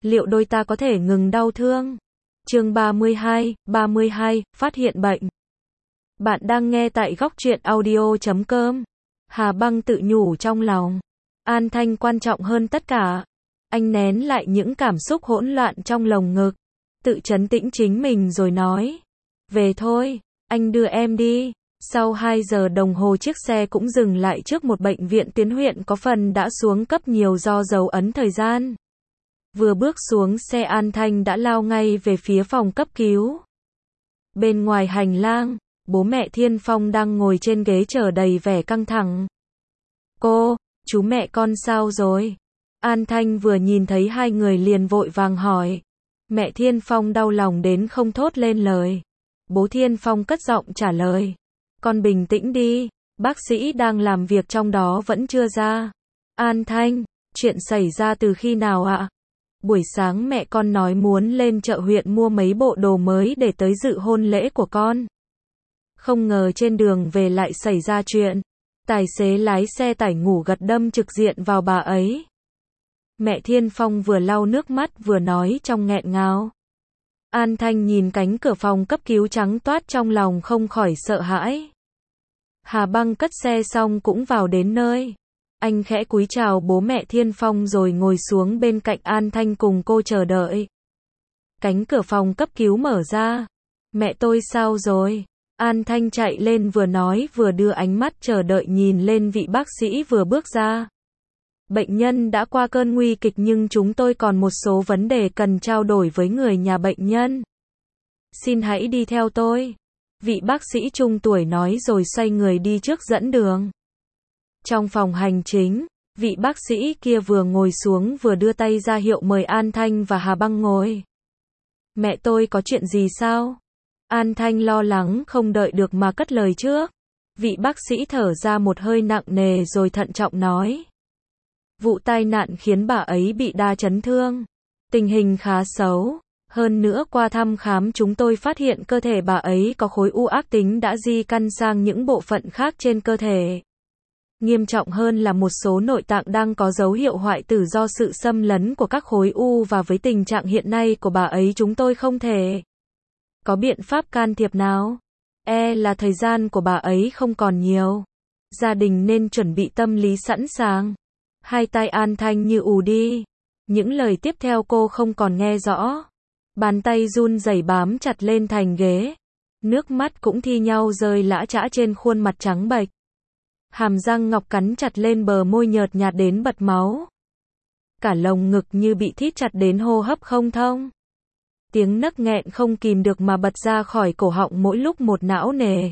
liệu đôi ta có thể ngừng đau thương? Chương 32, phát hiện bệnh. Bạn đang nghe tại góc truyện audio.com. Hà Băng tự nhủ trong lòng. An Thanh quan trọng hơn tất cả. Anh nén lại những cảm xúc hỗn loạn trong lồng ngực. Tự trấn tĩnh chính mình rồi nói. Về thôi, anh đưa em đi. Sau 2 giờ đồng hồ chiếc xe cũng dừng lại trước một bệnh viện tuyến huyện có phần đã xuống cấp nhiều do dấu ấn thời gian. Vừa bước xuống xe An Thanh đã lao ngay về phía phòng cấp cứu. Bên ngoài hành lang, bố mẹ Thiên Phong đang ngồi trên ghế chờ đầy vẻ căng thẳng. Cô, chú mẹ con sao rồi? An Thanh vừa nhìn thấy hai người liền vội vàng hỏi. Mẹ Thiên Phong đau lòng đến không thốt lên lời. Bố Thiên Phong cất giọng trả lời. Con bình tĩnh đi, bác sĩ đang làm việc trong đó vẫn chưa ra. An Thanh, chuyện xảy ra từ khi nào ạ? Buổi sáng mẹ con nói muốn lên chợ huyện mua mấy bộ đồ mới để tới dự hôn lễ của con. Không ngờ trên đường về lại xảy ra chuyện. Tài xế lái xe tải ngủ gật đâm trực diện vào bà ấy. Mẹ Thiên Phong vừa lau nước mắt vừa nói trong nghẹn ngào. An Thanh nhìn cánh cửa phòng cấp cứu trắng toát trong lòng không khỏi sợ hãi. Hà Băng cất xe xong cũng vào đến nơi. Anh khẽ cúi chào bố mẹ Thiên Phong rồi ngồi xuống bên cạnh An Thanh cùng cô chờ đợi. Cánh cửa phòng cấp cứu mở ra. Mẹ tôi sao rồi? An Thanh chạy lên vừa nói vừa đưa ánh mắt chờ đợi nhìn lên vị bác sĩ vừa bước ra. Bệnh nhân đã qua cơn nguy kịch nhưng chúng tôi còn một số vấn đề cần trao đổi với người nhà bệnh nhân. Xin hãy đi theo tôi. Vị bác sĩ trung tuổi nói rồi xoay người đi trước dẫn đường. Trong phòng hành chính, vị bác sĩ kia vừa ngồi xuống vừa đưa tay ra hiệu mời An Thanh và Hà Băng ngồi. Mẹ tôi có chuyện gì sao? An Thanh lo lắng không đợi được mà cất lời trước. Vị bác sĩ thở ra một hơi nặng nề rồi thận trọng nói. Vụ tai nạn khiến bà ấy bị đa chấn thương. Tình hình khá xấu. Hơn nữa qua thăm khám chúng tôi phát hiện cơ thể bà ấy có khối u ác tính đã di căn sang những bộ phận khác trên cơ thể. Nghiêm trọng hơn là một số nội tạng đang có dấu hiệu hoại tử do sự xâm lấn của các khối u và với tình trạng hiện nay của bà ấy chúng tôi không thể có biện pháp can thiệp nào. Là thời gian của bà ấy không còn nhiều. Gia đình nên chuẩn bị tâm lý sẵn sàng. Hai tai An Thanh như ù đi. Những lời tiếp theo cô không còn nghe rõ. Bàn tay run rẩy bám chặt lên thành ghế. Nước mắt cũng thi nhau rơi lã chã trên khuôn mặt trắng bệch. Hàm răng ngọc cắn chặt lên bờ môi nhợt nhạt đến bật máu. Cả lồng ngực như bị thít chặt đến hô hấp không thông. Tiếng nấc nghẹn không kìm được mà bật ra khỏi cổ họng mỗi lúc một não nề.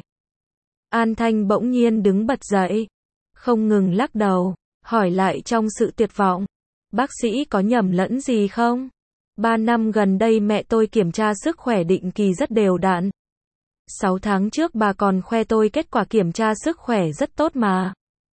An Thanh bỗng nhiên đứng bật dậy. Không ngừng lắc đầu, hỏi lại trong sự tuyệt vọng. Bác sĩ có nhầm lẫn gì không? 3 năm gần đây mẹ tôi kiểm tra sức khỏe định kỳ rất đều đặn. 6 tháng trước bà còn khoe tôi kết quả kiểm tra sức khỏe rất tốt mà.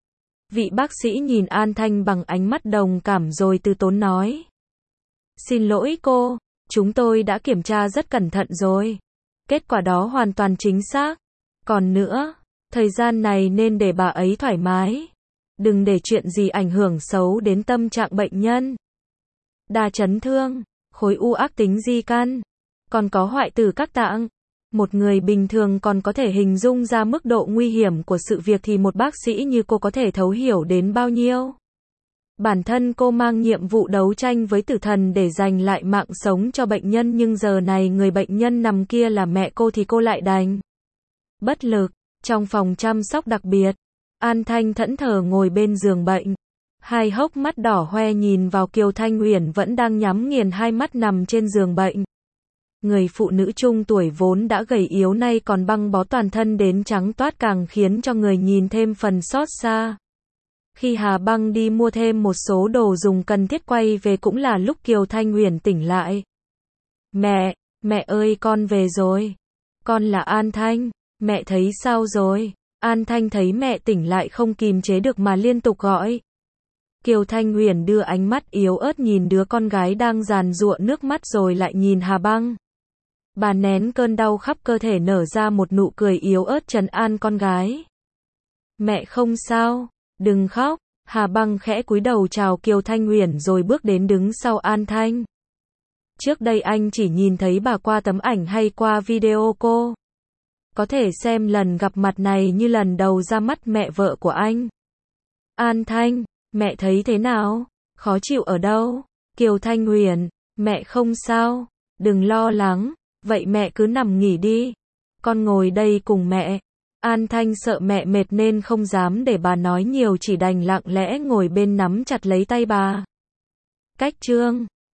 Vị bác sĩ nhìn An Thanh bằng ánh mắt đồng cảm rồi từ tốn nói. Xin lỗi cô, chúng tôi đã kiểm tra rất cẩn thận rồi. Kết quả đó hoàn toàn chính xác. Còn nữa, thời gian này nên để bà ấy thoải mái. Đừng để chuyện gì ảnh hưởng xấu đến tâm trạng bệnh nhân. Đa chấn thương, khối u ác tính di căn, còn có hoại tử các tạng. Một người bình thường còn có thể hình dung ra mức độ nguy hiểm của sự việc thì một bác sĩ như cô có thể thấu hiểu đến bao nhiêu. Bản thân cô mang nhiệm vụ đấu tranh với tử thần để giành lại mạng sống cho bệnh nhân nhưng giờ này người bệnh nhân nằm kia là mẹ cô thì cô lại đành bất lực. Trong phòng chăm sóc đặc biệt, An Thanh thẫn thờ ngồi bên giường bệnh. Hai hốc mắt đỏ hoe nhìn vào Kiều Thanh Huyền vẫn đang nhắm nghiền hai mắt nằm trên giường bệnh. Người phụ nữ trung tuổi vốn đã gầy yếu nay còn băng bó toàn thân đến trắng toát càng khiến cho người nhìn thêm phần xót xa. Khi Hà Băng đi mua thêm một số đồ dùng cần thiết quay về cũng là lúc Kiều Thanh Huyền tỉnh lại. Mẹ ơi con về rồi. Con là An Thanh, mẹ thấy sao rồi? An Thanh thấy mẹ tỉnh lại không kìm chế được mà liên tục gọi. Kiều Thanh Huyền đưa ánh mắt yếu ớt nhìn đứa con gái đang giàn giụa nước mắt rồi lại nhìn Hà Băng. Bà nén cơn đau khắp cơ thể nở ra một nụ cười yếu ớt trấn an con gái. Mẹ không sao, đừng khóc. Hà Băng khẽ cúi đầu chào Kiều Thanh Huyền rồi bước đến đứng sau An Thanh. Trước đây anh chỉ nhìn thấy bà qua tấm ảnh hay qua video cô. Có thể xem lần gặp mặt này như lần đầu ra mắt mẹ vợ của anh. An Thanh, mẹ thấy thế nào? Khó chịu ở đâu? Kiều Thanh Huyền, mẹ không sao, đừng lo lắng, vậy mẹ cứ nằm nghỉ đi. Con ngồi đây cùng mẹ. An Thanh sợ mẹ mệt nên không dám để bà nói nhiều, chỉ đành lặng lẽ ngồi bên nắm chặt lấy tay bà. Cách Trương